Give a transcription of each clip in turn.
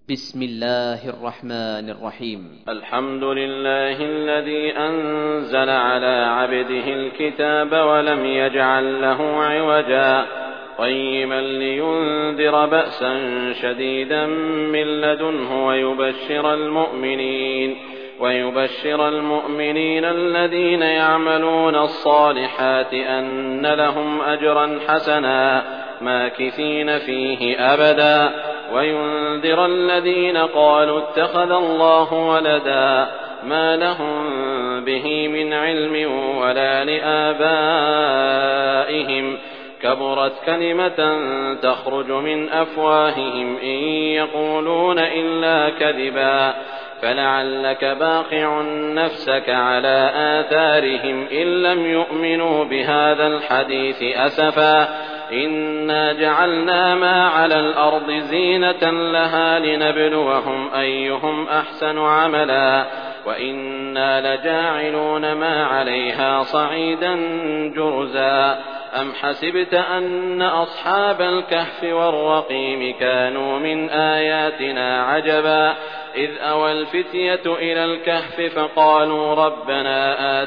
بسم الله الرحمن الرحيم. الحمد لله الذي أنزل على عبده الكتاب ولم يجعل له عوجا قيما لينذر بأسا شديدا من لدنه ويبشر المؤمنين الذين يعملون الصالحات أن لهم أجرا حسنا ماكثين فيه أبدا وينذر الذين قالوا اتخذ الله ولدا ما لهم به من علم ولا لآبائهم كبرت كلمة تخرج من أفواههم إن يقولون إلا كذبا فلعلك باخع نفسك على آثارهم إن لم يؤمنوا بهذا الحديث أسفا إنا جعلنا ما على الأرض زينة لها لنبلوهم أيهم أحسن عملا وإنا لجاعلون ما عليها صعيدا جرزا أم حسبت أن أصحاب الكهف والرقيم كانوا من آياتنا عجبا إذ أوى الفتية إلى الكهف فقالوا ربنا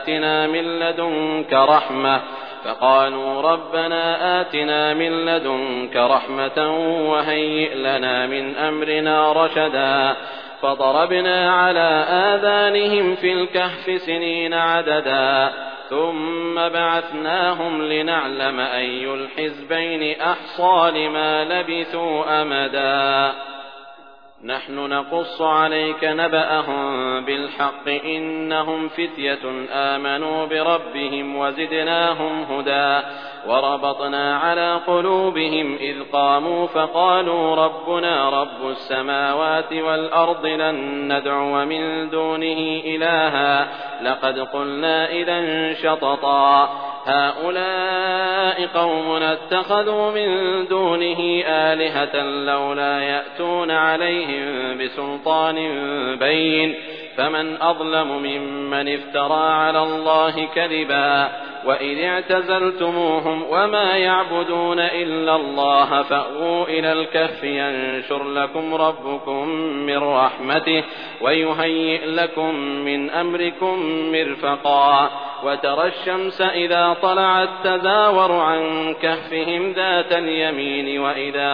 آتنا من لدنك رحمة وهيئ لنا من أمرنا رشدا فضربنا على آذانهم في الكهف سنين عددا ثم بعثناهم لنعلم أي الحزبين أحصى لما لبثوا أمدا نحن نقص عليك نبأهم بالحق إنهم فتية آمنوا بربهم وزدناهم هدى وربطنا على قلوبهم إذ قاموا فقالوا ربنا رب السماوات والأرض لن ندعو من دونه إلها لقد قلنا إذا شططا هؤلاء قومنا اتخذوا من دونه آلهة لولا يأتون عليهم بسلطان بين فمن أظلم ممن افترى على الله كذبا وإذ اعتزلتموهم وما يعبدون إلا الله فأووا إلى الكهف ينشر لكم ربكم من رحمته ويهيئ لكم من أمركم مرفقا وترى الشمس إذا طلعت تزاور عن كهفهم ذات اليمين وإذا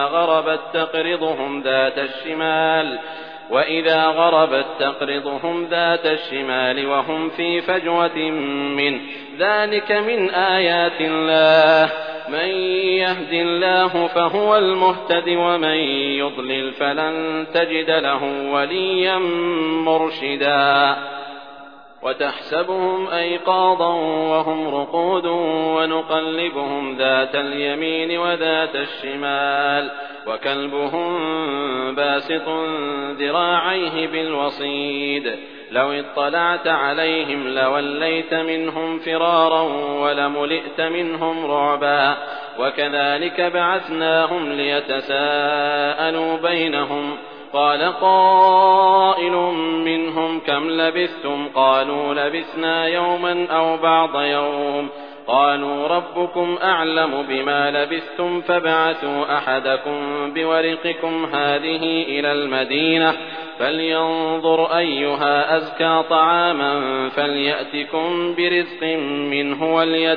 غربت تقرضهم ذات الشمال وهم في فجوة منه ذلك من آيات الله من يهد الله فهو المهتد ومن يضلل فلن تجد له وليا مرشدا وتحسبهم أيقاظا وهم رقود ونقلبهم ذات اليمين وذات الشمال وكلبهم باسط ذراعيه بالوصيد لو اطلعت عليهم لوليت منهم فرارا ولملئت منهم رعبا وكذلك بعثناهم ليتساءلوا بينهم قال قائل منهم كم لبثتم قالوا لبثنا يوما أو بعض يوم قالوا ربكم أعلم بما لبثتم فابعثوا أحدكم بورقكم هذه إلى المدينة فلينظر أيها أزكى طعاما فليأتكم برزق منه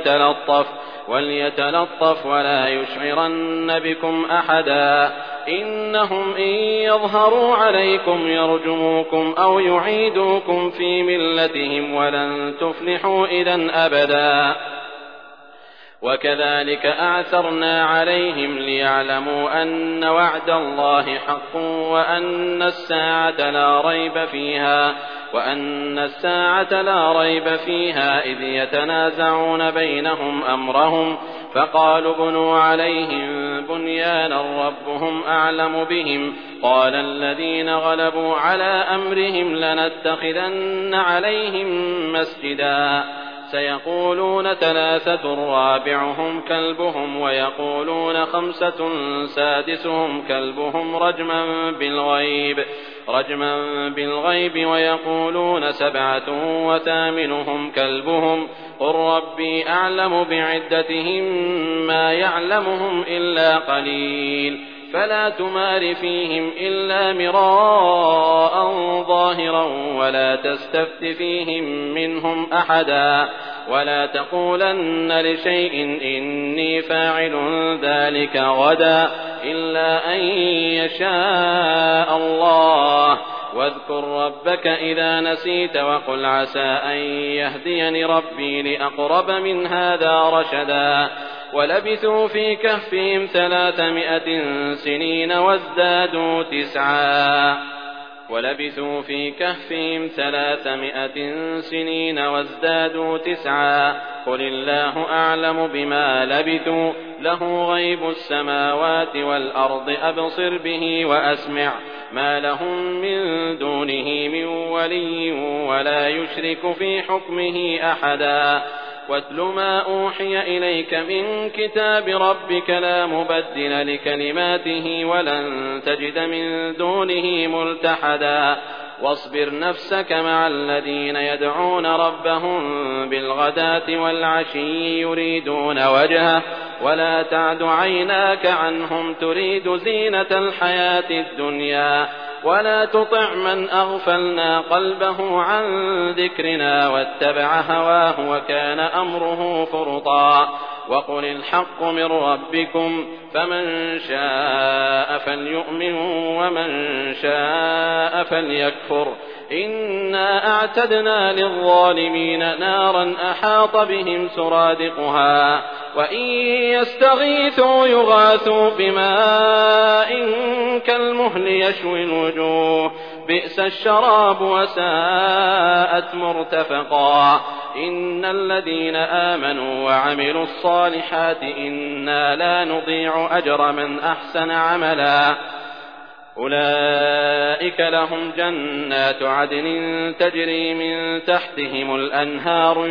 وليتلطف ولا يشعرن بكم أحدا إنهم إن يظهروا عليكم يرجموكم أو يعيدوكم في ملتهم ولن تفلحوا إذا أبدا وكذلك أعثرنا عليهم ليعلموا أن وعد الله حق وأن الساعة لا ريب فيها إذ يتنازعون بينهم أمرهم فقالوا بنوا عليهم بنيانا ربهم أعلم بهم قال الذين غلبوا على أمرهم لنتخذن عليهم مسجدا سيقولون 3 رابعهم كلبهم ويقولون 5 سادسهم كلبهم رجما بالغيب ويقولون 7 وثامنهم كلبهم قل ربي أعلم بعدتهم ما يعلمهم إلا قليل فلا تمار فيهم إلا مراء ظاهرا ولا تستفت فيهم منهم أحدا ولا تقولن لشيء إني فاعل ذلك غدا إلا أن يشاء الله واذكر ربك إذا نسيت وقل عسى أن يهديني ربي لأقرب من هذا رشدا ولبثوا في كهفهم 300 سنين وازدادوا تسعا قل الله أعلم بما لبثوا له غيب السماوات والأرض أبصر به وأسمع ما لهم من دونه من ولي ولا يشرك في حكمه أحدا واتل ما أوحي إليك من كتاب ربك لا مبدل لكلماته ولن تجد من دونه ملتحدا واصبر نفسك مع الذين يدعون ربهم بالغداة والعشي يريدون وجهه ولا تعد عيناك عنهم تريد زينة الحياة الدنيا ولا تطع من أغفلنا قلبه عن ذكرنا واتبع هواه وكان أمره فرطا وقل الحق من ربكم فمن شاء فليؤمن ومن شاء فليكفر إنا أعتدنا للظالمين نارا أحاط بهم سرادقها وإن يستغيثوا يغاثوا بماء كالمهل يشوي الوجوه بئس الشراب وساءت مرتفقا إن الذين آمنوا وعملوا الصالحات إنا لا نضيع أجر من أحسن عملا أولئك لهم جنات عدن تجري من تحتهم الأنهار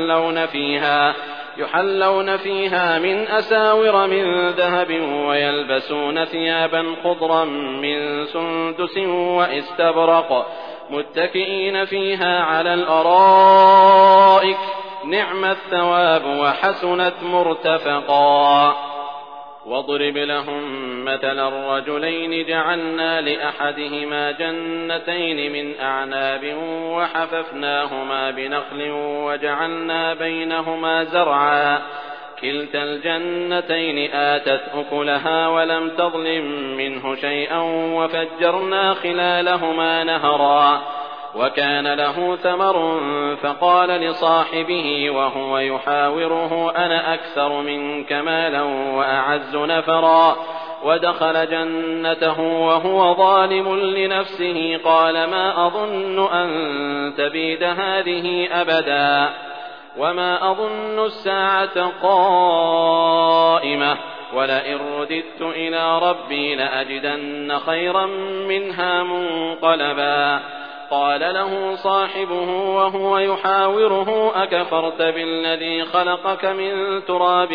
يحلون فيها من أساور من ذهب ويلبسون ثيابا خضرا من سندس واستبرق متكئين فيها على الأرائك نعم الثواب وحسنت مرتفقا واضرب لهم مثلا الرجلين جعلنا لأحدهما جنتين من أعناب وحففناهما بنخل وجعلنا بينهما زرعا كلتا الجنتين آتت أكلها ولم تظلم منه شيئا وفجرنا خلالهما نهرا وكان له ثمر فقال لصاحبه وهو يحاوره أنا أكثر منك مالا وأعز نفرا ودخل جنته وهو ظالم لنفسه قال ما أظن أن تبيد هذه أبدا وما أظن الساعة قائمة ولئن رددت إلى ربي لأجدن خيرا منها منقلبا قال له صاحبه وهو يحاوره أكفرت بالذي خلقك من تراب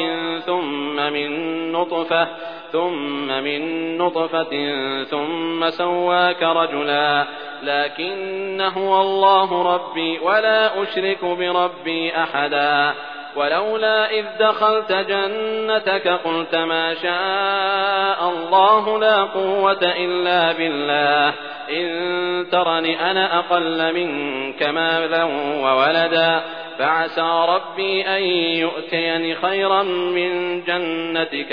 ثم من نطفة ثم سواك رجلا لكن هو الله ربي ولا أشرك بربي أحدا ولولا إذ دخلت جنتك قلت ما شاء الله لا قوة إلا بالله إن ترني أنا أقل منك مالا وولدا فعسى ربي أن يؤتيني خيرا من جنتك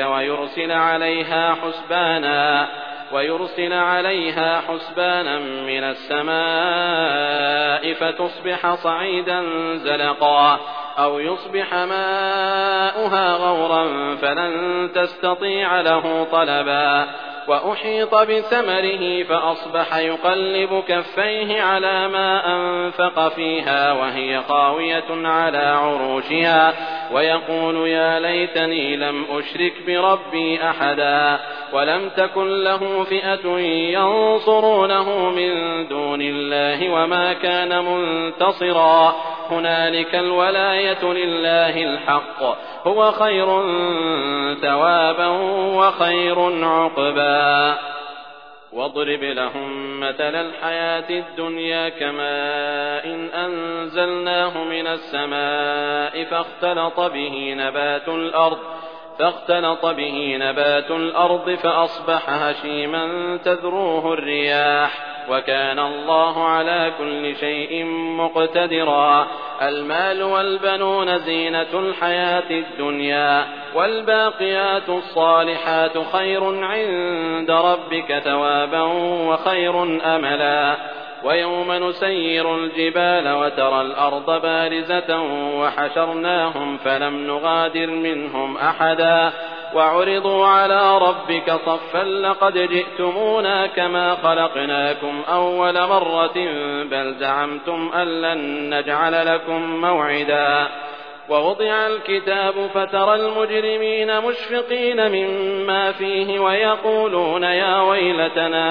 ويرسل عليها حسبانا من السماء فتصبح صعيدا زلقا أو يصبح ماؤها غورا فلن تستطيع له طلبا وأحيط بثمره فأصبح يقلب كفيه على ما أنفق فيها وهي خاوية على عروشها ويقول يا ليتني لم أشرك بربي أحدا ولم تكن له فئة ينصرونه من دون الله وما كان منتصرا هنالك الولاية لله الحق هو خير ثوابا وخير عقبا واضرب لهم مثل الحياة الدنيا كماء إن أنزلناه من السماء فاختلط به نبات الأرض فاختلط به نبات الأرض فأصبح هشيما تذروه الرياح وكان الله على كل شيء مقتدرا. المال والبنون زينة الحياة الدنيا والباقيات الصالحات خير عند ربك ثوابا وخير أملا. ويوم نسير الجبال وترى الأرض بارزة وحشرناهم فلم نغادر منهم أحدا وعرضوا على ربك صفا لقد جئتمونا كما خلقناكم أول مرة بل زعمتم أن لن نجعل لكم موعدا. ووضع الكتاب فترى المجرمين مشفقين مما فيه ويقولون يا ويلتنا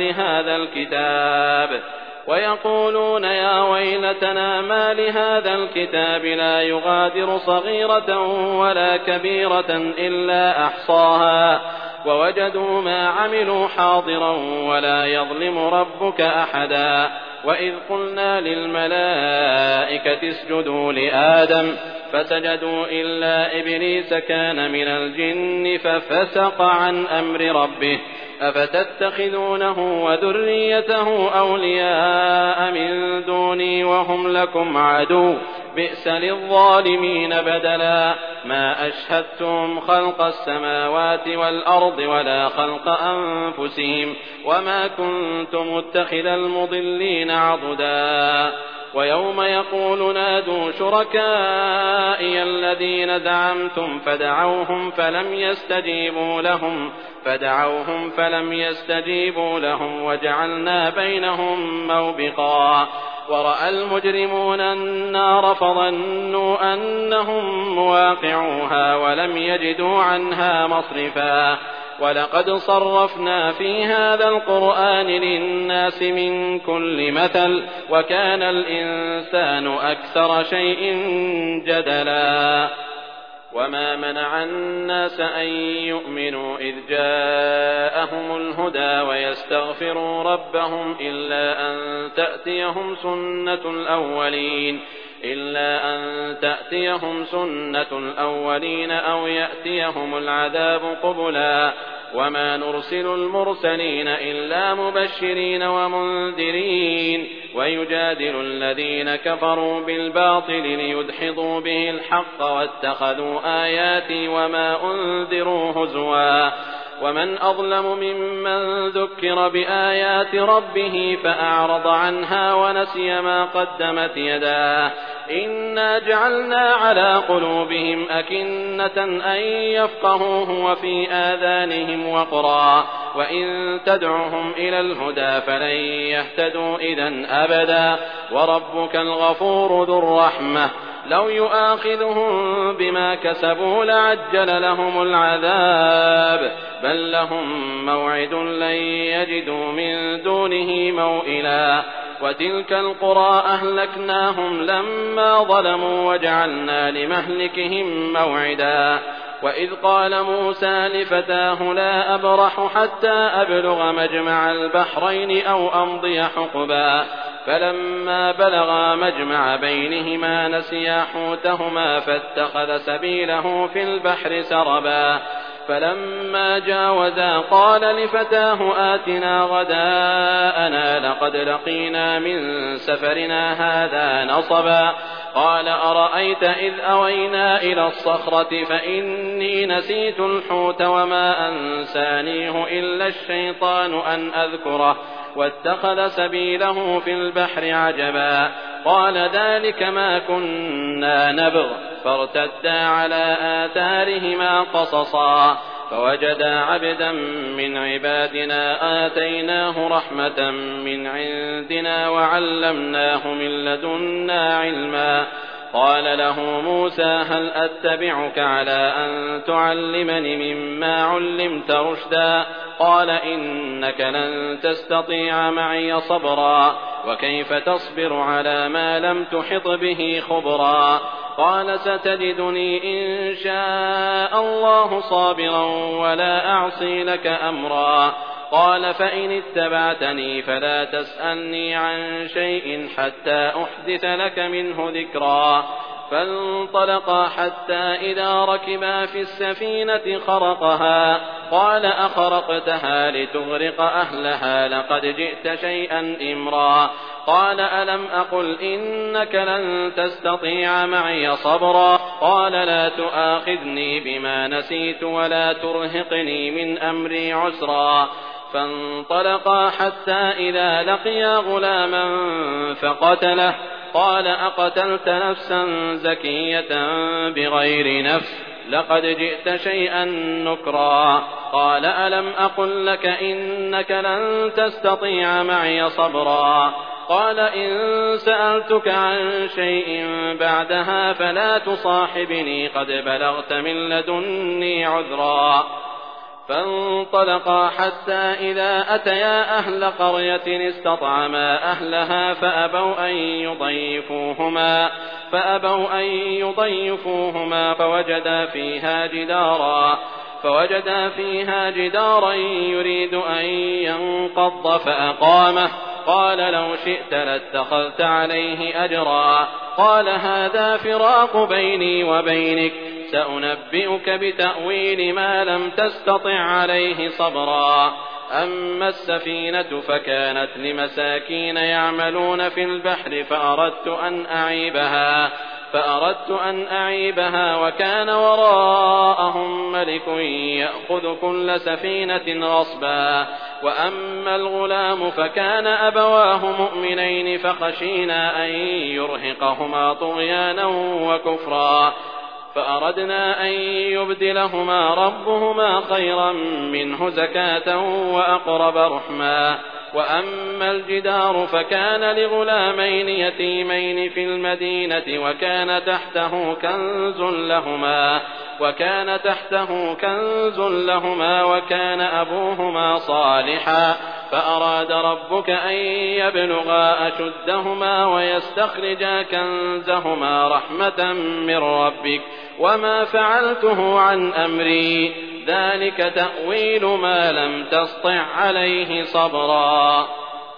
ما لهذا الكتاب لا يغادر صغيرة ولا كبيرة إلا أحصاها ووجدوا ما عملوا حاضرا ولا يظلم ربك أحدا. وإذ قلنا للملائكة اسجدوا لآدم فسجدوا إلا إبليس كان من الجن ففسق عن أمر ربه أفتتخذونه وذريته أولياء من دوني وهم لكم عدو بئس للظالمين بدلا. ما أشهدتم خلق السماوات والأرض ولا خلق أنفسهم وما كنت متخذ المضلين عضدا. ويوم يقول نادوا شركائي الذين زعمتم فدعوهم فلم يستجيبوا لهم وجعلنا بينهم موبقا. ورأى المجرمون النار فظنوا أنهم مواقعوها ولم يجدوا عنها مصرفا. ولقد صرفنا في هذا القرآن للناس من كل مثل وكان الإنسان أكثر شيء جدلا. وما منع الناس أن يؤمنوا إذ جاءهم الهدى ويستغفروا ربهم إلا أن تأتيهم سنة الأولين أو يأتيهم العذاب قبلا. وما نرسل المرسلين إلا مبشرين ومنذرين ويجادل الذين كفروا بالباطل ليدحضوا به الحق واتخذوا آياتي وما أنذروا هزوا. ومن أظلم ممن ذكر بآيات ربه فأعرض عنها ونسي ما قدمت يداه إنا جعلنا على قلوبهم أكنة أن يفقهوه وفي آذانهم وقرا وإن تدعهم إلى الهدى فلن يهتدوا إذن أبدا. وربك الغفور ذو الرحمة لو يؤاخذهم بما كسبوا لعجل لهم العذاب بل لهم موعد لن يجدوا من دونه موئلا. وتلك القرى أهلكناهم لما ظلموا وجعلنا لمهلكهم موعدا. وإذ قال موسى لفتاه لا أبرح حتى أبلغ مجمع البحرين أو أمضي حقبا فلما بلغا مجمع بينهما نسيا حوتهما فاتخذ سبيله في البحر سربا. فلما جاوزا قال لفتاه آتنا غداءنا لقد لقينا من سفرنا هذا نصبا. قال أرأيت إذ أوينا إلى الصخرة فإني نسيت الحوت وما أنسانيه إلا الشيطان أن أذكره واتخذ سبيله في البحر عجبا. قال ذلك ما كنا نبغ فارتدا على آثارهما قصصا فوجدا عبدا من عبادنا آتيناه رحمة من عندنا وعلمناه من لدنا علما. قال له موسى هل أتبعك على أن تعلمني مما علمت رشدا قال إنك لن تستطيع معي صبرا وكيف تصبر على ما لم تحط به خبرا. قال ستجدني إن شاء الله صابرا ولا أعصي لك أمرا. قال فإن اتبعتني فلا تسألني عن شيء حتى أحدث لك منه ذكرا. فانطلقا حتى إذا ركبا في السفينة خرقها قال أخرقتها لتغرق أهلها لقد جئت شيئا إمرا قال ألم أقل إنك لن تستطيع معي صبرا قال لا تؤاخذني بما نسيت ولا ترهقني من أمري عسرا فانطلقا حتى إذا لقيا غلاما فقتله قال أقتلت نفسا زكية بغير نفس لقد جئت شيئا نكرا قال ألم أقل لك إنك لن تستطيع معي صبرا قال إن سألتك عن شيء بعدها فلا تصاحبني قد بلغت من لدني عذرا فانطلقا حتى إذا أتيا أهل قرية استطعما أهلها فأبوا أن يضيفوهما فوجدا فيها جدارا يريد أن ينقض فأقامه قال لو شئت لاتخذت عليه أجرا قال هذا فراق بيني وبينك سأنبئك بتأويل ما لم تستطع عليه صبرا أما السفينة فكانت لمساكين يعملون في البحر فأردت أن أعيبها وكان وراءهم ملك يأخذ كل سفينة غصبا وأما الغلام فكان أبواه مؤمنين فخشينا أن يرهقهما طغيانا وكفرا فأردنا أن يبدلهما ربهما خيرا منه زكاة وأقرب رحما وأما الجدار فكان لغلامين يتيمين في المدينة وكان تحته كنز لهما وكان أبوهما صالحا فأراد ربك أن يبلغا أشدهما ويستخرجا كنزهما رحمة من ربك وما فعلته عن أمري ذلك تأويل ما لم تسطع عليه صبرا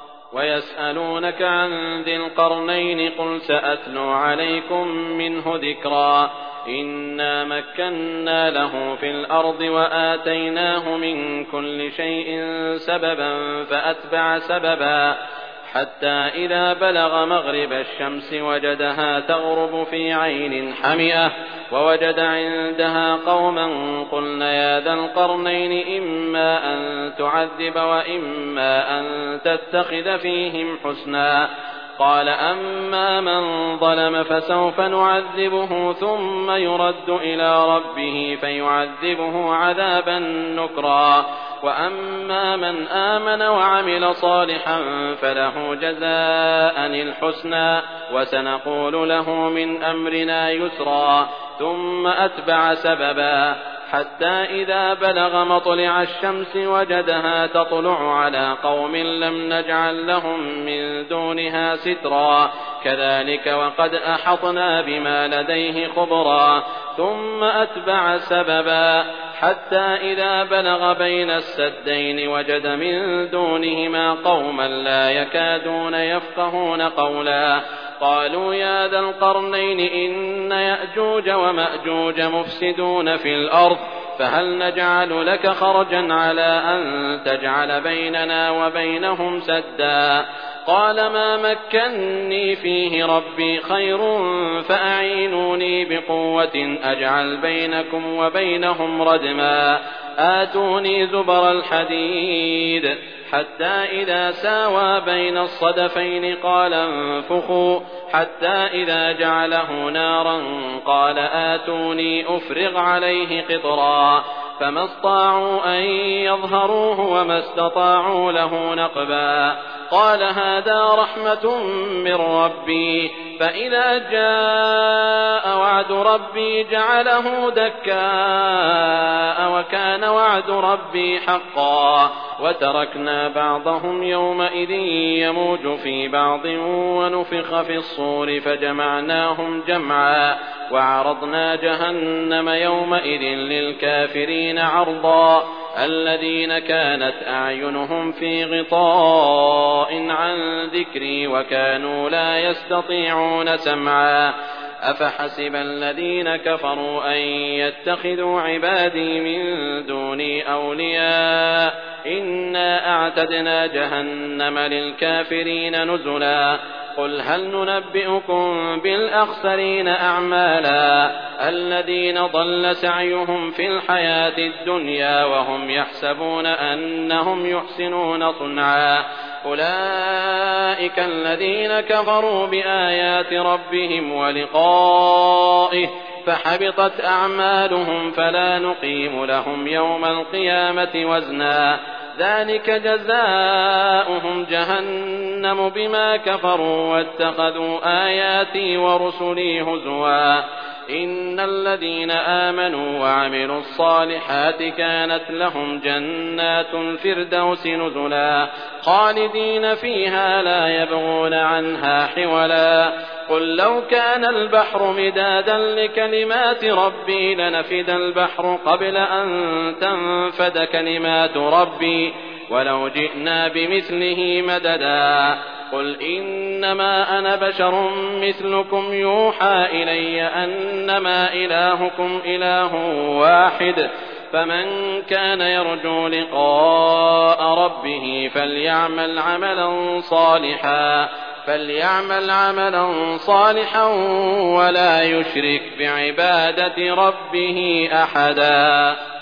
ويسألونك عن ذي القرنين قل سأتلو عليكم منه ذكرا إنا مكنا له في الأرض وآتيناه من كل شيء سببا فأتبع سببا حتى إذا بلغ مغرب الشمس وجدها تغرب في عين حمئة ووجد عندها قوما قلنا يا ذا القرنين إما أن تعذب وإما أن تتخذ فيهم حسنا قال أما من ظلم فسوف نعذبه ثم يرد إلى ربه فيعذبه عذابا نكرا وأما من آمن وعمل صالحا فله جزاء الحسنى وسنقول له من أمرنا يسرا ثم أتبع سببا حتى إذا بلغ مطلع الشمس وجدها تطلع على قوم لم نجعل لهم من دونها سترا كذلك وقد أحطنا بما لديه خبرا ثم أتبع سببا حتى إذا بلغ بين السدين وجد من دونهما قوما لا يكادون يفقهون قولا قالوا يا ذا القرنين إن يأجوج ومأجوج مفسدون في الأرض فهل نجعل لك خرجا على أن تجعل بيننا وبينهم سدا قال ما مكني فيه ربي خير فأعينوني بقوة أجعل بينكم وبينهم ردما آتوني زبر الحديد حتى إذا ساوى بين الصدفين قال انفخوا حتى إذا جعله نارا قال آتوني أفرغ عليه قطرا فما استطاعوا أن يظهروه وما استطاعوا له نقبا قال هذا رحمة من ربي فإذا جاء وعد ربي جعله دكاء وكان وعد ربي حقا وتركنا بعضهم يومئذ يموج في بعض ونفخ في الصور فجمعناهم جمعا وعرضنا جهنم يومئذ للكافرين عرضا الذين كانت أعينهم في غطاء عن ذكري وكانوا لا يستطيعون سمعا أفحسب الذين كفروا أن يتخذوا عبادي من دوني أولياء إنا أعتدنا جهنم للكافرين نزلا قل هل ننبئكم بالأخسرين أعمالا الذين ضل سعيهم في الحياة الدنيا وهم يحسبون أنهم يحسنون صنعا أولئك الذين كفروا بآيات ربهم ولقائه فحبطت أعمالهم فلا نقيم لهم يوم القيامة وزنا ذلك جزاؤهم جهنم بما كفروا واتخذوا آياتي ورسلي هزوا إن الذين آمنوا وعملوا الصالحات كانت لهم جنات الفردوس نزلا خالدين فيها لا يبغون عنها حولا قل لو كان البحر مدادا لكلمات ربي لنفد البحر قبل أن تنفد كلمات ربي ولو جئنا بمثله مددا قل إنما أنا بشر مثلكم يوحى إلي أنما إلهكم إله واحد فمن كان يرجو لقاء ربه فليعمل عملا صالحا ولا يشرك بعبادة ربه أحدا.